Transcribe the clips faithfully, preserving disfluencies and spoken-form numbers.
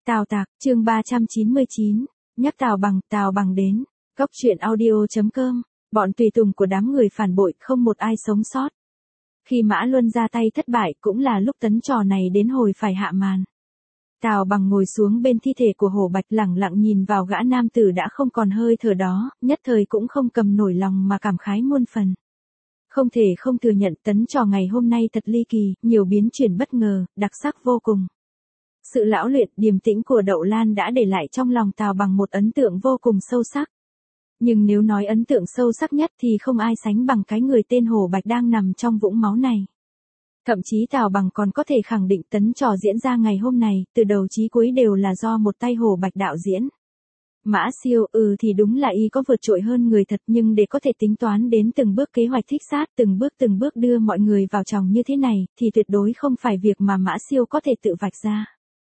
Tào Tạc, chương ba trăm chín mươi chín, nhắc Tào Bằng, Tào Bằng đến. Góc truyện audio.com, bọn tùy tùng của đám người phản bội không một ai sống sót. Khi Mã Luân ra tay thất bại cũng là lúc tấn trò này đến hồi phải hạ màn. Tào Bằng ngồi xuống bên thi thể của Hổ Bạch lẳng lặng nhìn vào gã nam tử đã không còn hơi thở đó, nhất thời cũng không cầm nổi lòng mà cảm khái muôn phần. Không thể không thừa nhận tấn trò ngày hôm nay thật ly kỳ, nhiều biến chuyển bất ngờ, đặc sắc vô cùng. Sự lão luyện, điềm tĩnh của Đậu Lan đã để lại trong lòng Tào Bằng một ấn tượng vô cùng sâu sắc. Nhưng nếu nói ấn tượng sâu sắc nhất thì không ai sánh bằng cái người tên Hổ Bạch đang nằm trong vũng máu này. Thậm chí Tào Bằng còn có thể khẳng định tấn trò diễn ra ngày hôm này, từ đầu chí cuối đều là do một tay Hổ Bạch đạo diễn. Mã Siêu, ừ thì đúng là y có vượt trội hơn người thật, nhưng để có thể tính toán đến từng bước kế hoạch thích sát, từng bước từng bước đưa mọi người vào chòng như thế này, thì tuyệt đối không phải việc mà Mã Siêu có thể tự vạch ra.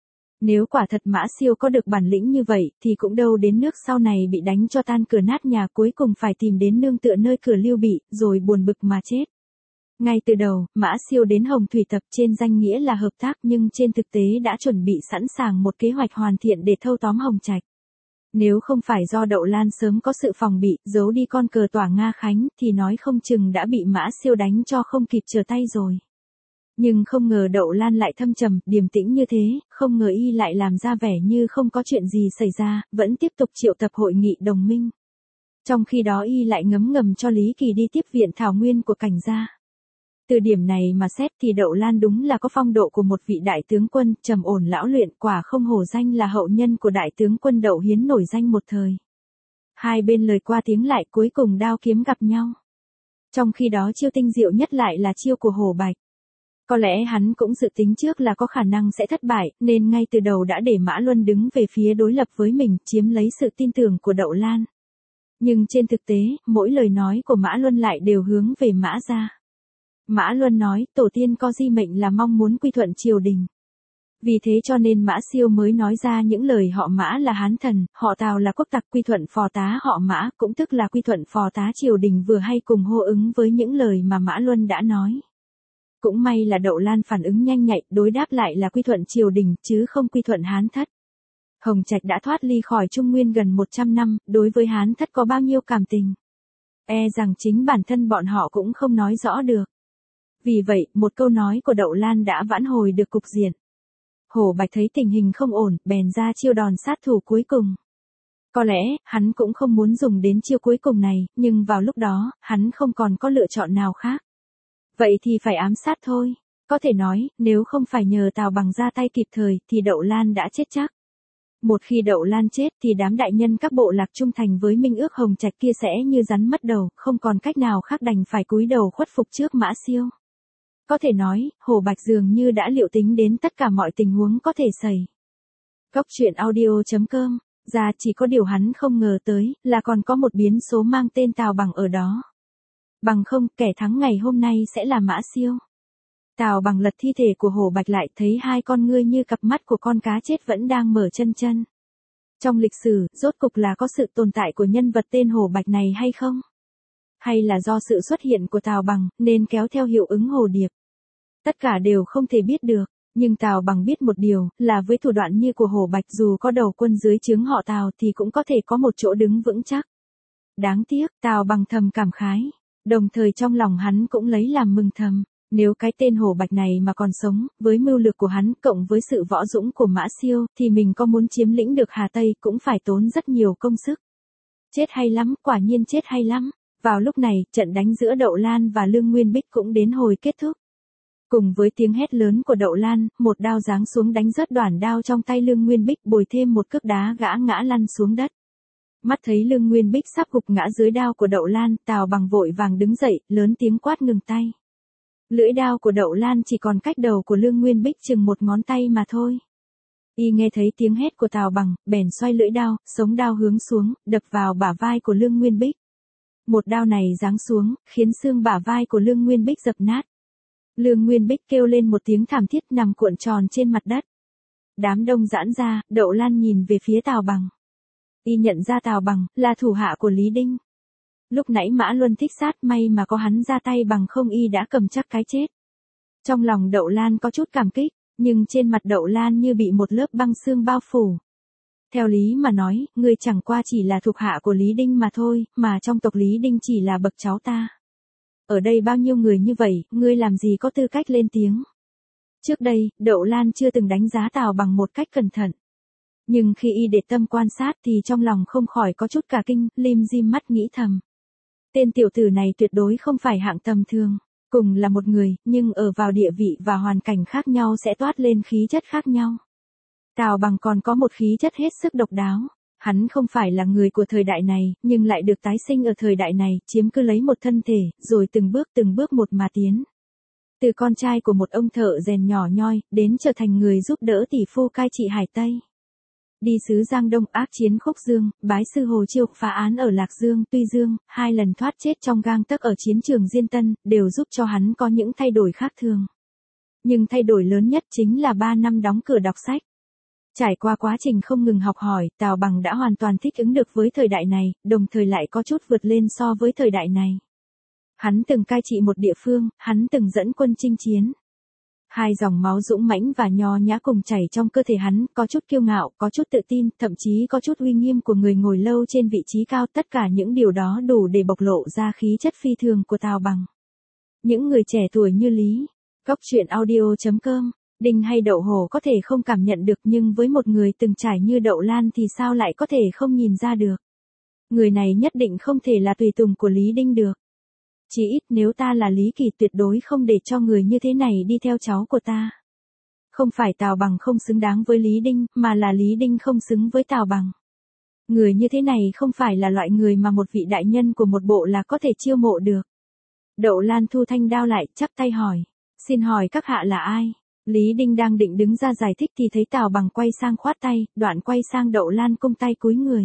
Nếu quả thật Mã Siêu có được bản lĩnh như vậy, thì cũng đâu đến nước sau này bị đánh cho tan cửa nát nhà, cuối cùng phải tìm đến nương tựa nơi cửa Lưu Bị, rồi buồn bực mà chết. Ngay từ đầu, Mã Siêu đến Hồng Thủy Tập trên danh nghĩa là hợp tác, nhưng trên thực tế đã chuẩn bị sẵn sàng một kế hoạch hoàn thiện để thâu tóm Hồng Trạch. Nếu không phải do Đậu Lan sớm có sự phòng bị, giấu đi con cờ tỏa Nga Khánh, thì nói không chừng đã bị Mã Siêu đánh cho không kịp trở tay rồi. Nhưng không ngờ Đậu Lan lại thâm trầm, điềm tĩnh như thế, không ngờ y lại làm ra vẻ như không có chuyện gì xảy ra, vẫn tiếp tục triệu tập hội nghị đồng minh. Trong khi đó y lại ngấm ngầm cho Lý Kỳ đi tiếp viện thảo nguyên của Cảnh gia. Từ điểm này mà xét thì Đậu Lan đúng là có phong độ của một vị đại tướng quân, trầm ổn lão luyện, quả không hổ danh là hậu nhân của đại tướng quân Đậu Hiến nổi danh một thời. Hai bên lời qua tiếng lại, cuối cùng đao kiếm gặp nhau. Trong khi đó chiêu tinh diệu nhất lại là chiêu của Hổ Bạch. Có lẽ hắn cũng dự tính trước là có khả năng sẽ thất bại, nên ngay từ đầu đã để Mã Luân đứng về phía đối lập với mình, chiếm lấy sự tin tưởng của Đậu Lan. Nhưng trên thực tế, mỗi lời nói của Mã Luân lại đều hướng về Mã gia. Mã Luân nói, tổ tiên có di mệnh là mong muốn quy thuận triều đình. Vì thế cho nên Mã Siêu mới nói ra những lời họ Mã là Hán thần, họ Tào là quốc tặc, quy thuận phò tá họ Mã, cũng tức là quy thuận phò tá triều đình, vừa hay cùng hô ứng với những lời mà Mã Luân đã nói. Cũng may là Đậu Lan phản ứng nhanh nhạy, đối đáp lại là quy thuận triều đình, chứ không quy thuận Hán thất. Hồng Trạch đã thoát ly khỏi Trung Nguyên gần một trăm năm, đối với Hán thất có bao nhiêu cảm tình. E rằng chính bản thân bọn họ cũng không nói rõ được. Vì vậy, một câu nói của Đậu Lan đã vãn hồi được cục diện. Hổ Bạch thấy tình hình không ổn, bèn ra chiêu đòn sát thủ cuối cùng. Có lẽ, hắn cũng không muốn dùng đến chiêu cuối cùng này, nhưng vào lúc đó, hắn không còn có lựa chọn nào khác. Vậy thì phải ám sát thôi. Có thể nói, nếu không phải nhờ Tào Bằng ra tay kịp thời, thì Đậu Lan đã chết chắc. Một khi Đậu Lan chết thì đám đại nhân các bộ lạc trung thành với minh ước Hồng Trạch kia sẽ như rắn mất đầu, không còn cách nào khác đành phải cúi đầu khuất phục trước Mã Siêu. Có thể nói, Hổ Bạch dường như đã liệu tính đến tất cả mọi tình huống có thể xảy. Góc truyện audio.com, ra chỉ có điều hắn không ngờ tới, là còn có một biến số mang tên Tào Bằng ở đó. Bằng không, kẻ thắng ngày hôm nay sẽ là Mã Siêu. Tào Bằng lật thi thể của Hổ Bạch lại, thấy hai con ngươi như cặp mắt của con cá chết vẫn đang mở chân chân. Trong lịch sử, rốt cục là có sự tồn tại của nhân vật tên Hổ Bạch này hay không? Hay là do sự xuất hiện của Tào Bằng, nên kéo theo hiệu ứng hồ điệp? Tất cả đều không thể biết được, nhưng Tào Bằng biết một điều, là với thủ đoạn như của Hổ Bạch, dù có đầu quân dưới trướng họ Tào thì cũng có thể có một chỗ đứng vững chắc. Đáng tiếc, Tào Bằng thầm cảm khái, đồng thời trong lòng hắn cũng lấy làm mừng thầm, nếu cái tên Hổ Bạch này mà còn sống, với mưu lược của hắn cộng với sự võ dũng của Mã Siêu, thì mình có muốn chiếm lĩnh được Hà Tây cũng phải tốn rất nhiều công sức. Chết hay lắm, quả nhiên chết hay lắm. Vào lúc này, trận đánh giữa Đậu Lan và Lương Nguyên Bích cũng đến hồi kết thúc. Cùng với tiếng hét lớn của Đậu Lan, một đao giáng xuống đánh rớt đoản đao trong tay Lương Nguyên Bích, bồi thêm một cước đá gã ngã lăn xuống đất. Mắt thấy Lương Nguyên Bích sắp gục ngã dưới đao của Đậu Lan, Tào Bằng vội vàng đứng dậy, lớn tiếng quát ngừng tay. Lưỡi đao của Đậu Lan chỉ còn cách đầu của Lương Nguyên Bích chừng một ngón tay mà thôi. Y nghe thấy tiếng hét của Tào Bằng, bèn xoay lưỡi đao, sống đao hướng xuống, đập vào bả vai của Lương Nguyên Bích. Một đao này giáng xuống, khiến xương bả vai của Lương Nguyên Bích dập nát. Lương Nguyên Bích kêu lên một tiếng thảm thiết nằm cuộn tròn trên mặt đất. Đám đông giãn ra, Đậu Lan nhìn về phía Tào Bằng. Y nhận ra Tào Bằng là thủ hạ của Lý Đinh. Lúc nãy Mã Luân thích sát, may mà có hắn ra tay, bằng không y đã cầm chắc cái chết. Trong lòng Đậu Lan có chút cảm kích, nhưng trên mặt Đậu Lan như bị một lớp băng xương bao phủ. Theo lý mà nói, ngươi chẳng qua chỉ là thuộc hạ của Lý Đinh mà thôi, mà trong tộc Lý Đinh chỉ là bậc cháu ta. Ở đây bao nhiêu người như vậy, ngươi làm gì có tư cách lên tiếng. Trước đây, Đậu Lan chưa từng đánh giá Tào Bằng một cách cẩn thận. Nhưng khi y để tâm quan sát thì trong lòng không khỏi có chút cả kinh, lim dim mắt nghĩ thầm. Tên tiểu tử này tuyệt đối không phải hạng tầm thường. Cùng là một người, nhưng ở vào địa vị và hoàn cảnh khác nhau sẽ toát lên khí chất khác nhau. Tào Bằng còn có một khí chất hết sức độc đáo. Hắn không phải là người của thời đại này, nhưng lại được tái sinh ở thời đại này, chiếm cứ lấy một thân thể, rồi từng bước từng bước một mà tiến. Từ con trai của một ông thợ rèn nhỏ nhoi, đến trở thành người giúp đỡ tỷ phu cai trị Hải Tây. Đi sứ Giang Đông ác chiến Khúc Dương, bái sư Hồ Chiêu, phá án ở Lạc Dương, Tuy Dương, hai lần thoát chết trong gang tấc ở chiến trường Diên Tân, đều giúp cho hắn có những thay đổi khác thường. Nhưng thay đổi lớn nhất chính là ba năm đóng cửa đọc sách. Trải qua quá trình không ngừng học hỏi, Tào Bằng đã hoàn toàn thích ứng được với thời đại này, đồng thời lại có chút vượt lên so với thời đại này. Hắn từng cai trị một địa phương, hắn từng dẫn quân chinh chiến. Hai dòng máu dũng mãnh và nho nhã cùng chảy trong cơ thể hắn, có chút kiêu ngạo, có chút tự tin, thậm chí có chút uy nghiêm của người ngồi lâu trên vị trí cao. Tất cả những điều đó đủ để bộc lộ ra khí chất phi thường của Tào Bằng. Những người trẻ tuổi như Lý, Góc Chuyện Audio chấm com, Đinh hay Đậu Hổ có thể không cảm nhận được, nhưng với một người từng trải như Đậu Lan thì sao lại có thể không nhìn ra được. Người này nhất định không thể là tùy tùng của Lý Đinh được. Chỉ ít nếu ta là Lý Kỳ tuyệt đối không để cho người như thế này đi theo cháu của ta. Không phải Tào Bằng không xứng đáng với Lý Đinh, mà là Lý Đinh không xứng với Tào Bằng. Người như thế này không phải là loại người mà một vị đại nhân của một bộ là có thể chiêu mộ được. Đậu Lan thu thanh đao lại, chắp tay hỏi. Xin hỏi các hạ là ai? Lý Đinh đang định đứng ra giải thích thì thấy Tào Bằng quay sang khoát tay, đoạn quay sang Đậu Lan cung tay cúi người.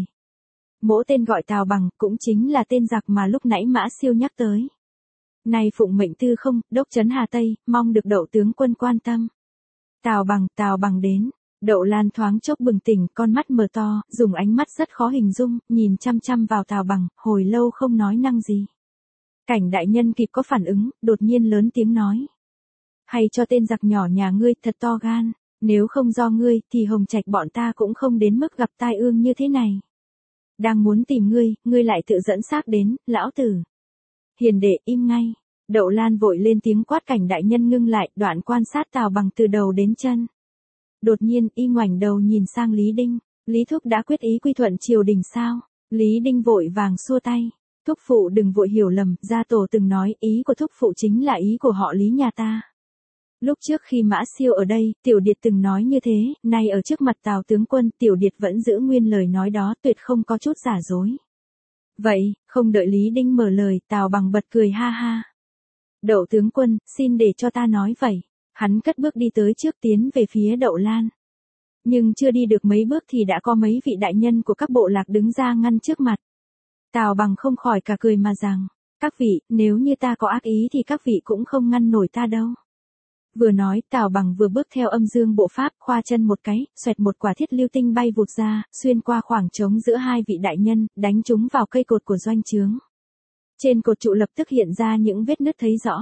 Mỗ tên gọi Tào Bằng, cũng chính là tên giặc mà lúc nãy Mã Siêu nhắc tới. Nay phụng mệnh tư không, đốc trấn Hà Tây, mong được Đậu tướng quân quan tâm. Tào Bằng, Tào Bằng đến. Đậu Lan thoáng chốc bừng tỉnh, con mắt mở to, dùng ánh mắt rất khó hình dung, nhìn chăm chăm vào Tào Bằng, hồi lâu không nói năng gì. Cảnh đại nhân kịp có phản ứng, đột nhiên lớn tiếng nói. Hay cho tên giặc nhỏ nhà ngươi thật to gan, nếu không do ngươi thì Hồng Trạch bọn ta cũng không đến mức gặp tai ương như thế này. Đang muốn tìm ngươi, ngươi lại tự dẫn xác đến, lão tử. Hiền đệ im ngay. Đậu Lan vội lên tiếng quát cảnh đại nhân ngưng lại, đoạn quan sát Tào Bằng từ đầu đến chân. Đột nhiên y ngoảnh đầu nhìn sang Lý Đinh. Lý Thúc đã quyết ý quy thuận triều đình sao? Lý Đinh vội vàng xua tay. Thúc phụ đừng vội hiểu lầm, gia tổ từng nói ý của thúc phụ chính là ý của họ Lý nhà ta. Lúc trước khi Mã Siêu ở đây, Tiểu Điệt từng nói như thế, nay ở trước mặt Tào tướng quân, Tiểu Điệt vẫn giữ nguyên lời nói đó, tuyệt không có chút giả dối. Vậy, không đợi Lý Đinh mở lời, Tào Bằng bật cười ha ha. Đậu tướng quân, xin để cho ta nói vậy. Hắn cất bước đi tới trước tiến về phía Đậu Lan. Nhưng chưa đi được mấy bước thì đã có mấy vị đại nhân của các bộ lạc đứng ra ngăn trước mặt. Tào Bằng không khỏi cả cười mà rằng, các vị, nếu như ta có ác ý thì các vị cũng không ngăn nổi ta đâu. Vừa nói, Tào Bằng vừa bước theo âm dương bộ pháp, khoa chân một cái, xoẹt một quả thiết lưu tinh bay vụt ra, xuyên qua khoảng trống giữa hai vị đại nhân, đánh chúng vào cây cột của doanh trướng. Trên cột trụ lập tức hiện ra những vết nứt thấy rõ.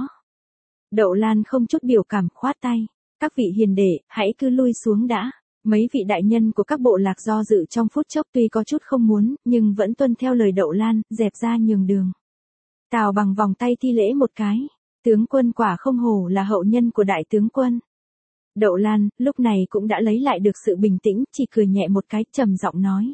Đậu Lan không chút biểu cảm khoát tay. Các vị hiền đệ, hãy cứ lui xuống đã. Mấy vị đại nhân của các bộ lạc do dự trong phút chốc tuy có chút không muốn, nhưng vẫn tuân theo lời Đậu Lan, dẹp ra nhường đường. Tào Bằng vòng tay thi lễ một cái. Tướng quân quả không hổ là hậu nhân của đại tướng quân. Đậu Lan, lúc này cũng đã lấy lại được sự bình tĩnh, chỉ cười nhẹ một cái, trầm giọng nói.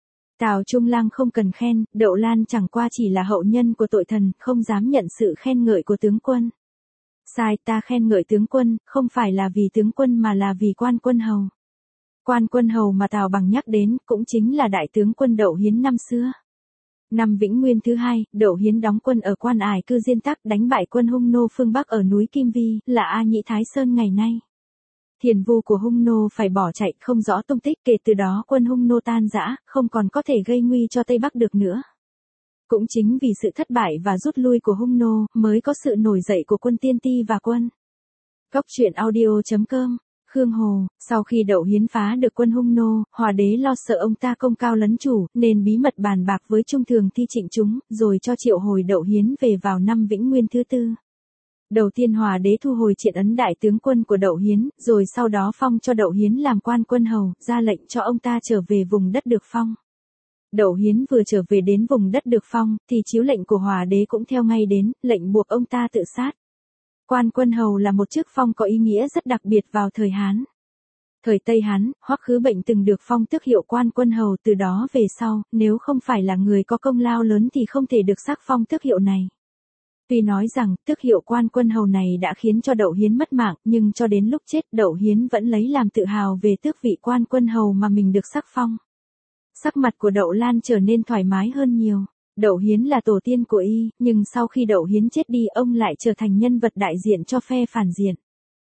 Tào Trung Lang không cần khen, Đậu Lan chẳng qua chỉ là hậu nhân của tội thần, không dám nhận sự khen ngợi của tướng quân. Sai, ta khen ngợi tướng quân, không phải là vì tướng quân mà là vì quan quân hầu. Quan quân hầu mà Tào Bằng nhắc đến, cũng chính là đại tướng quân Đậu Hiến năm xưa. Năm Vĩnh Nguyên thứ hai, Đậu Hiến đóng quân ở Quan Ải Cư Diên Tắc, đánh bại quân Hung Nô phương Bắc ở núi Kim Vi, là A Nhĩ Thái Sơn ngày nay. Thiền vu của Hung Nô phải bỏ chạy, không rõ tung tích, kể từ đó quân Hung Nô tan rã, không còn có thể gây nguy cho Tây Bắc được nữa. Cũng chính vì sự thất bại và rút lui của Hung Nô, mới có sự nổi dậy của quân Tiên Ti và quân. Góc Chuyện Audio chấm com, Khương Hồ, sau khi Đậu Hiến phá được quân Hung Nô, Hòa đế lo sợ ông ta công cao lấn chủ, nên bí mật bàn bạc với Trung Thường Thi Trịnh chúng, rồi cho triệu hồi Đậu Hiến về vào năm Vĩnh Nguyên thứ tư. Đầu tiên Hòa đế thu hồi triện ấn đại tướng quân của Đậu Hiến, rồi sau đó phong cho Đậu Hiến làm quan quân hầu, ra lệnh cho ông ta trở về vùng đất được phong. Đậu Hiến vừa trở về đến vùng đất được phong, thì chiếu lệnh của Hòa đế cũng theo ngay đến, lệnh buộc ông ta tự sát. Quan quân hầu là một chức phong có ý nghĩa rất đặc biệt vào thời Hán. Thời Tây Hán, Hoắc Khứ Bệnh từng được phong tước hiệu quan quân hầu, từ đó về sau, nếu không phải là người có công lao lớn thì không thể được sắc phong tước hiệu này. Tuy nói rằng, tước hiệu quan quân hầu này đã khiến cho Đậu Hiến mất mạng, nhưng cho đến lúc chết Đậu Hiến vẫn lấy làm tự hào về tước vị quan quân hầu mà mình được sắc phong. Sắc mặt của Đậu Lan trở nên thoải mái hơn nhiều. Đậu Hiến là tổ tiên của y, nhưng sau khi Đậu Hiến chết đi ông lại trở thành nhân vật đại diện cho phe phản diện.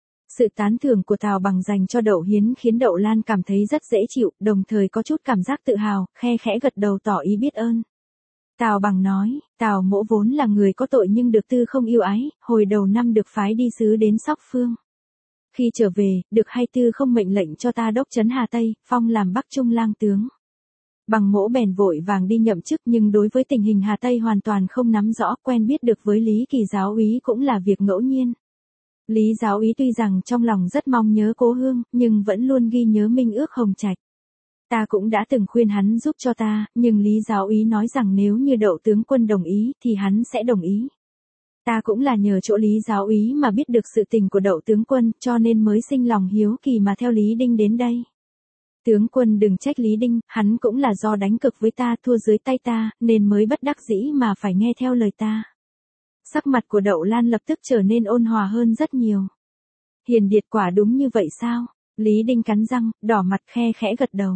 Sự tán thưởng của Tào Bằng dành cho Đậu Hiến khiến Đậu Lan cảm thấy rất dễ chịu, đồng thời có chút cảm giác tự hào, khe khẽ gật đầu tỏ ý biết ơn. Tào Bằng nói, Tào mỗ vốn là người có tội nhưng được Tư không yêu ái, hồi đầu năm được phái đi sứ đến Sóc Phương. Khi trở về, được hay Tư không mệnh lệnh cho ta đốc trấn Hà Tây, phong làm Bắc Trung lang tướng. Bằng mỗ bèn vội vàng đi nhậm chức, nhưng đối với tình hình Hà Tây hoàn toàn không nắm rõ, quen biết được với Lý Kỳ giáo úy cũng là việc ngẫu nhiên. Lý giáo úy tuy rằng trong lòng rất mong nhớ cố hương, nhưng vẫn luôn ghi nhớ minh ước Hồng Trạch. Ta cũng đã từng khuyên hắn giúp cho ta, nhưng Lý giáo úy nói rằng nếu như Đậu tướng quân đồng ý thì hắn sẽ đồng ý. Ta cũng là nhờ chỗ Lý giáo úy mà biết được sự tình của Đậu tướng quân, cho nên mới sinh lòng hiếu kỳ mà theo Lý Đinh đến đây. Tướng quân đừng trách Lý Đinh, hắn cũng là do đánh cực với ta, thua dưới tay ta, nên mới bất đắc dĩ mà phải nghe theo lời ta. Sắc mặt của Đậu Lan lập tức trở nên ôn hòa hơn rất nhiều. Hiền Điệt quả đúng như vậy sao? Lý Đinh cắn răng, đỏ mặt khe khẽ gật đầu.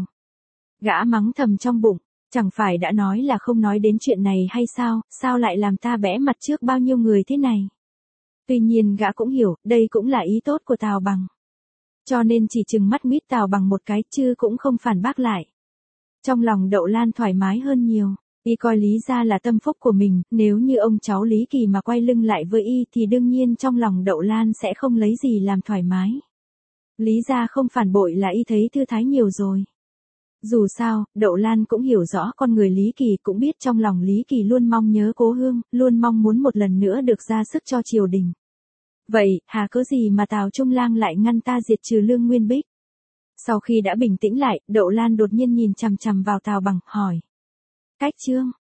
Gã mắng thầm trong bụng, chẳng phải đã nói là không nói đến chuyện này hay sao, sao lại làm ta bẽ mặt trước bao nhiêu người thế này? Tuy nhiên gã cũng hiểu, đây cũng là ý tốt của Tào Bằng. Cho nên chỉ trừng mắt mít Tào Bằng một cái chứ cũng không phản bác lại. Trong lòng Đậu Lan thoải mái hơn nhiều, y coi Lý gia là tâm phúc của mình, nếu như ông cháu Lý Kỳ mà quay lưng lại với y thì đương nhiên trong lòng Đậu Lan sẽ không lấy gì làm thoải mái. Lý gia không phản bội là y thấy thư thái nhiều rồi. Dù sao, Đậu Lan cũng hiểu rõ con người Lý Kỳ, cũng biết trong lòng Lý Kỳ luôn mong nhớ cố hương, luôn mong muốn một lần nữa được ra sức cho triều đình. Vậy, hà cớ gì mà Tào Trung Lang lại ngăn ta diệt trừ Lương Nguyên Bích? Sau khi đã bình tĩnh lại, Đậu Lan đột nhiên nhìn chằm chằm vào Tào Bằng, hỏi. Cách Trương,